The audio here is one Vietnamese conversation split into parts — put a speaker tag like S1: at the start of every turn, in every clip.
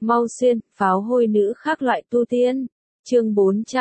S1: Mau xuyên, pháo hôi nữ khác loại tu tiên. Chương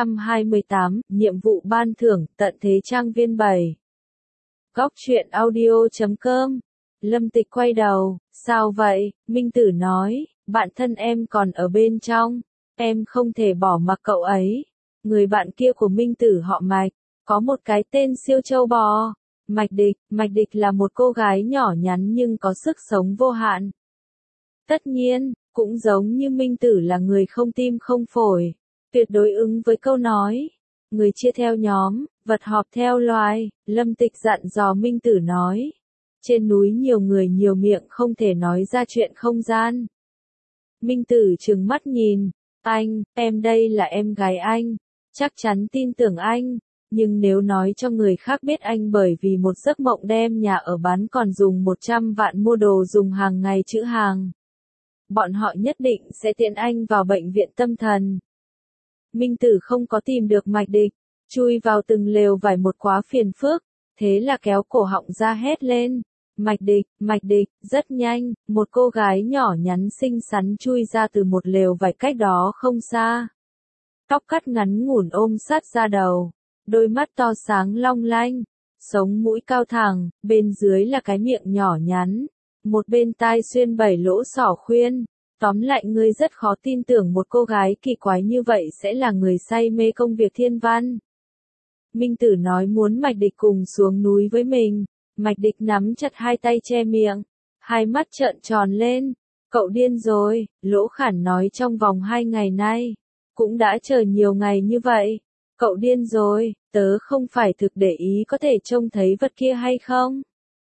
S1: 428, nhiệm vụ ban thưởng, tận thế trang viên 7. Góc truyện audio.com. Lâm Tịch quay đầu, sao vậy? Minh Tử nói, bạn thân em còn ở bên trong, em không thể bỏ mặc cậu ấy. Người bạn kia của Minh Tử họ Mạch, có một cái tên siêu châu bò. Mạch Địch là một cô gái nhỏ nhắn nhưng có sức sống vô hạn. Tất nhiên, cũng giống như Minh Tử là người không tim không phổi, tuyệt đối ứng với câu nói, người chia theo nhóm, vật họp theo loài. Lâm Tịch dặn dò Minh Tử nói, trên núi nhiều người nhiều miệng không thể nói ra chuyện không gian. Minh Tử trừng mắt nhìn, anh, em đây là em gái anh, chắc chắn tin tưởng anh, nhưng nếu nói cho người khác biết anh bởi vì một giấc mộng đem nhà ở bán còn dùng 100 vạn mua đồ dùng hàng ngày chữ hàng, bọn họ nhất định sẽ tiễn anh vào bệnh viện tâm thần. Minh Tử không có tìm được Mạch Địch, chui vào từng lều vải một quá phiền phức, thế là kéo cổ họng ra hét lên. Mạch Địch, rất nhanh, một cô gái nhỏ nhắn xinh xắn chui ra từ một lều vải cách đó không xa. Tóc cắt ngắn ngủn ôm sát ra đầu, đôi mắt to sáng long lanh, sống mũi cao thẳng, bên dưới là cái miệng nhỏ nhắn, một bên tai xuyên 7 lỗ sỏ khuyên. Tóm lại ngươi rất khó tin tưởng một cô gái kỳ quái như vậy sẽ là người say mê công việc thiên văn. Minh Tử nói muốn Mạch Địch cùng xuống núi với mình. Mạch Địch nắm chặt hai tay che miệng, hai mắt trợn tròn lên. Cậu điên rồi, Lỗ Khản nói trong vòng 2 ngày nay, cũng đã chờ nhiều ngày như vậy. Cậu điên rồi, tớ không phải thực để ý có thể trông thấy vật kia hay không?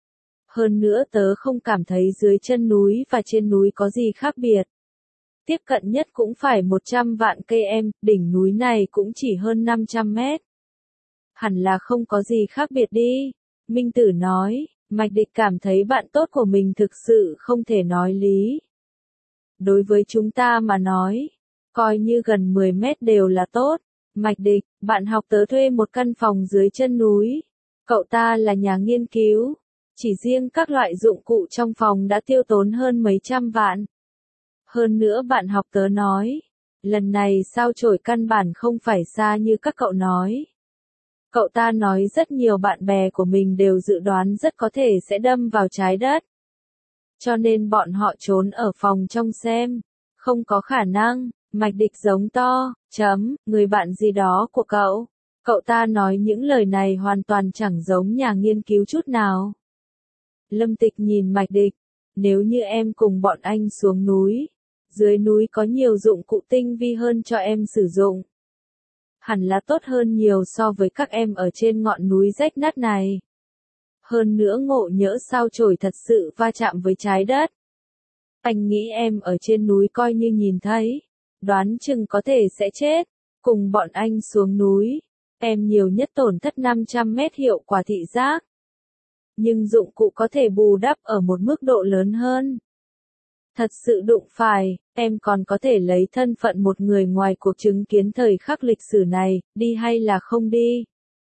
S1: Hơn nữa tớ không cảm thấy dưới chân núi và trên núi có gì khác biệt. Tiếp cận nhất cũng phải 100 vạn cây em, đỉnh núi này cũng chỉ hơn 500 mét. Hẳn là không có gì khác biệt đi. Minh Tử nói, Mạch Địch cảm thấy bạn tốt của mình thực sự không thể nói lý. Đối với chúng ta mà nói, coi như gần 10 mét đều là tốt. Mạch Địch, bạn học tớ thuê một căn phòng dưới chân núi. Cậu ta là nhà nghiên cứu. Chỉ riêng các loại dụng cụ trong phòng đã tiêu tốn hơn mấy trăm vạn. Hơn nữa bạn học tớ nói, lần này sao chổi căn bản không phải xa như các cậu nói. Cậu ta nói rất nhiều bạn bè của mình đều dự đoán rất có thể sẽ đâm vào trái đất. Cho nên bọn họ trốn ở phòng trong xem. Không có khả năng. Mạch Địch giống to, người bạn gì đó của cậu. Cậu ta nói những lời này hoàn toàn chẳng giống nhà nghiên cứu chút nào. Lâm Tịch nhìn Mạch Địch, nếu như em cùng bọn anh xuống núi, dưới núi có nhiều dụng cụ tinh vi hơn cho em sử dụng. Hẳn là tốt hơn nhiều so với các em ở trên ngọn núi rách nát này. Hơn nữa ngộ nhỡ sao chổi thật sự va chạm với trái đất. Anh nghĩ em ở trên núi coi như nhìn thấy, đoán chừng có thể sẽ chết. Cùng bọn anh xuống núi, em nhiều nhất tổn thất 500 mét hiệu quả thị giác. Nhưng dụng cụ có thể bù đắp ở một mức độ lớn hơn. Thật sự đụng phải, em còn có thể lấy thân phận một người ngoài cuộc chứng kiến thời khắc lịch sử này, đi hay là không đi.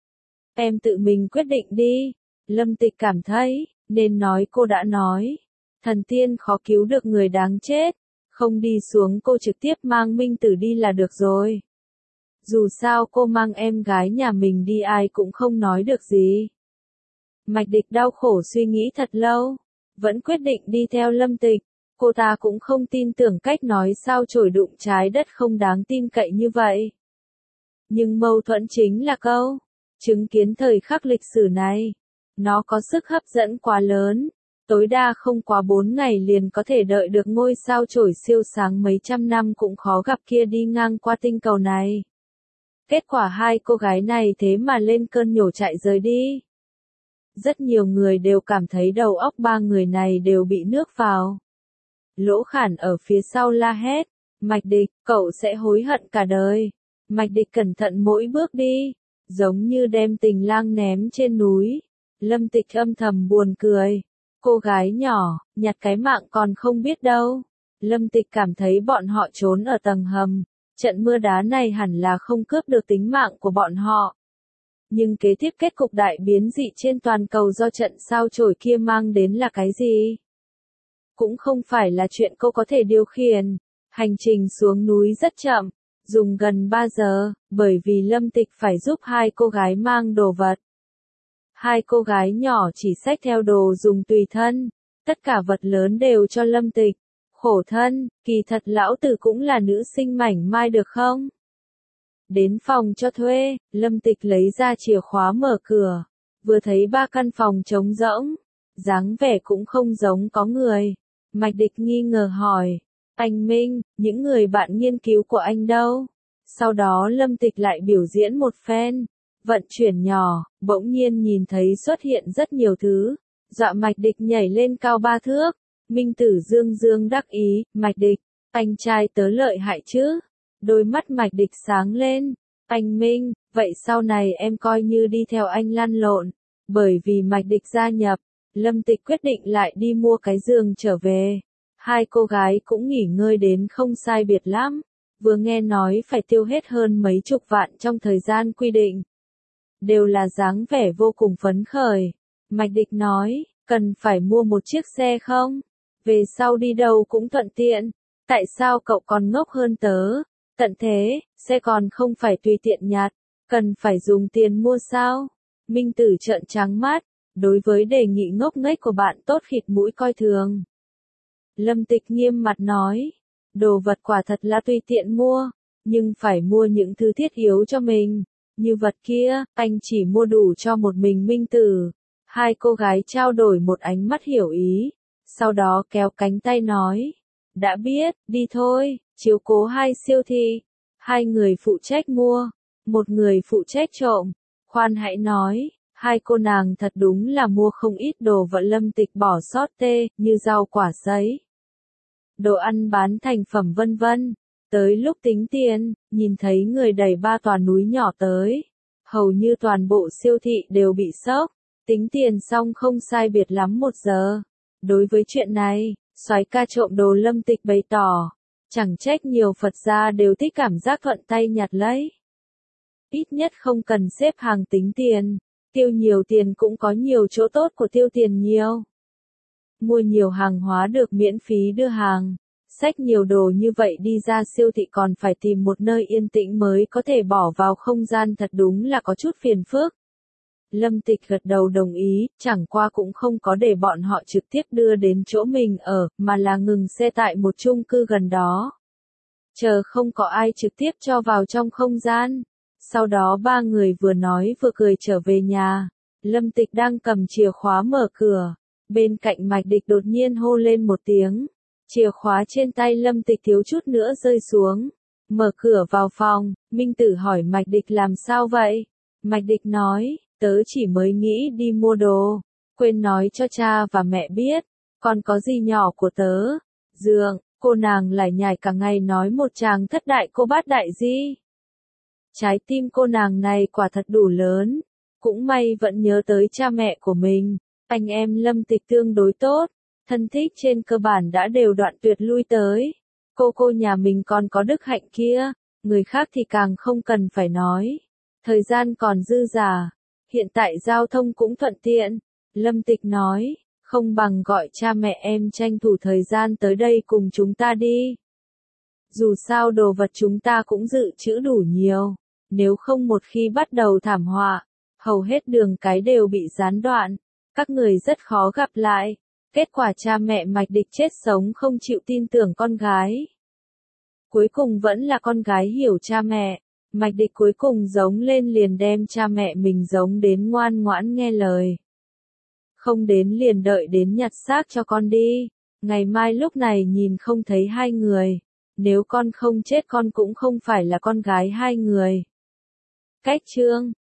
S1: Em tự mình quyết định đi. Lâm Tịch cảm thấy, nên nói cô đã nói. Thần tiên khó cứu được người đáng chết. Không đi xuống cô trực tiếp mang Minh Tử đi là được rồi. Dù sao cô mang em gái nhà mình đi ai cũng không nói được gì. Mạch Địch đau khổ suy nghĩ thật lâu, vẫn quyết định đi theo Lâm Tịch. Cô ta cũng không tin tưởng cách nói sao chổi đụng trái đất không đáng tin cậy như vậy. Nhưng mâu thuẫn chính là câu, chứng kiến thời khắc lịch sử này, nó có sức hấp dẫn quá lớn, tối đa không quá 4 ngày liền có thể đợi được ngôi sao chổi siêu sáng mấy trăm năm cũng khó gặp kia đi ngang qua tinh cầu này. Kết quả hai cô gái này thế mà lên cơn nhổ chạy rời đi. Rất nhiều người đều cảm thấy đầu óc ba người này đều bị nước vào. Lỗ Khản ở phía sau la hét, Mạch Địch, cậu sẽ hối hận cả đời. Mạch Địch cẩn thận mỗi bước đi, giống như đem tình lang ném trên núi. Lâm Tịch âm thầm buồn cười. Cô gái nhỏ, nhặt cái mạng còn không biết đâu. Lâm Tịch cảm thấy bọn họ trốn ở tầng hầm. Trận mưa đá này hẳn là không cướp được tính mạng của bọn họ. Nhưng kế tiếp kết cục đại biến dị trên toàn cầu do trận sao chổi kia mang đến là cái gì? Cũng không phải là chuyện cô có thể điều khiển. Hành trình xuống núi rất chậm, dùng gần 3 giờ, bởi vì Lâm Tịch phải giúp hai cô gái mang đồ vật. Hai cô gái nhỏ chỉ xách theo đồ dùng tùy thân, tất cả vật lớn đều cho Lâm Tịch. Khổ thân, kỳ thật lão tử cũng là nữ sinh mảnh mai được không? Đến phòng cho thuê, Lâm Tịch lấy ra chìa khóa mở cửa, vừa thấy 3 căn phòng trống rỗng, dáng vẻ cũng không giống có người. Mạch Địch nghi ngờ hỏi, anh Minh, những người bạn nghiên cứu của anh đâu? Sau đó Lâm Tịch lại biểu diễn một phen, vận chuyển nhỏ, bỗng nhiên nhìn thấy xuất hiện rất nhiều thứ, dọa Mạch Địch nhảy lên cao 3 thước. Minh Tử dương dương đắc ý, Mạch Địch, anh trai tớ lợi hại chứ? Đôi mắt Mạch Địch sáng lên, anh Minh, vậy sau này em coi như đi theo anh lăn lộn. Bởi vì Mạch Địch gia nhập, Lâm Tịch quyết định lại đi mua cái giường trở về. Hai cô gái cũng nghỉ ngơi đến không sai biệt lắm, vừa nghe nói phải tiêu hết hơn mấy chục vạn trong thời gian quy định. Đều là dáng vẻ vô cùng phấn khởi. Mạch Địch nói, cần phải mua một chiếc xe không? Về sau đi đâu cũng thuận tiện. Tại sao cậu còn ngốc hơn tớ? Tận thế, xe còn không phải tùy tiện nhặt, cần phải dùng tiền mua sao? Minh Tử trợn trắng mắt, đối với đề nghị ngốc nghếch của bạn tốt khịt mũi coi thường. Lâm Tịch nghiêm mặt nói, đồ vật quả thật là tùy tiện mua, nhưng phải mua những thứ thiết yếu cho mình. Như vật kia, anh chỉ mua đủ cho một mình Minh Tử. Hai cô gái trao đổi một ánh mắt hiểu ý, sau đó kéo cánh tay nói, đã biết, đi thôi, chiếu cố hai siêu thị. Hai người phụ trách mua, một người phụ trách trộm. Khoan hãy nói, hai cô nàng thật đúng là mua không ít đồ vật. Lâm Tịch bỏ sót tê, như rau quả sấy, đồ ăn bán thành phẩm vân vân. Tới lúc tính tiền, nhìn thấy người đẩy 3 tòa núi nhỏ tới. Hầu như toàn bộ siêu thị đều bị sốc. Tính tiền xong không sai biệt lắm 1 giờ. Đối với chuyện này, soái ca trộm đồ Lâm Tịch bày tỏ, chẳng trách nhiều Phật gia đều thích cảm giác thuận tay nhặt lấy. Ít nhất không cần xếp hàng tính tiền, tiêu nhiều tiền cũng có nhiều chỗ tốt của tiêu tiền nhiều. Mua nhiều hàng hóa được miễn phí đưa hàng, xách nhiều đồ như vậy đi ra siêu thị còn phải tìm một nơi yên tĩnh mới có thể bỏ vào không gian, thật đúng là có chút phiền phức. Lâm Tịch gật đầu đồng ý, chẳng qua cũng không có để bọn họ trực tiếp đưa đến chỗ mình ở, mà là ngừng xe tại một chung cư gần đó. Chờ không có ai trực tiếp cho vào trong không gian. Sau đó 3 người vừa nói vừa cười trở về nhà. Lâm Tịch đang cầm chìa khóa mở cửa. Bên cạnh Mạch Địch đột nhiên hô lên một tiếng. Chìa khóa trên tay Lâm Tịch thiếu chút nữa rơi xuống. Mở cửa vào phòng, Minh Tử hỏi Mạch Địch làm sao vậy? Mạch Địch nói, tớ chỉ mới nghĩ đi mua đồ, quên nói cho cha và mẹ biết, còn có gì nhỏ của tớ. Dượng, cô nàng lải nhải cả ngày nói một tràng thất đại cô bát đại di. Trái tim cô nàng này quả thật đủ lớn, cũng may vẫn nhớ tới cha mẹ của mình. Anh em Lâm Tịch tương đối tốt, thân thích trên cơ bản đã đều đoạn tuyệt lui tới. Cô nhà mình còn có đức hạnh kia, người khác thì càng không cần phải nói. Thời gian còn dư dả, hiện tại giao thông cũng thuận tiện. Lâm Tịch nói, không bằng gọi cha mẹ em tranh thủ thời gian tới đây cùng chúng ta đi. Dù sao đồ vật chúng ta cũng dự trữ đủ nhiều, nếu không một khi bắt đầu thảm họa, hầu hết đường cái đều bị gián đoạn, các người rất khó gặp lại. Kết quả cha mẹ Mạch Địch chết sống không chịu tin tưởng con gái. Cuối cùng vẫn là con gái hiểu cha mẹ. Mạch Địch cuối cùng giống lên liền đem cha mẹ mình giống đến ngoan ngoãn nghe lời. Không đến liền đợi đến nhặt xác cho con đi. Ngày mai lúc này nhìn không thấy hai người. Nếu con không chết con cũng không phải là con gái hai người. Cách chương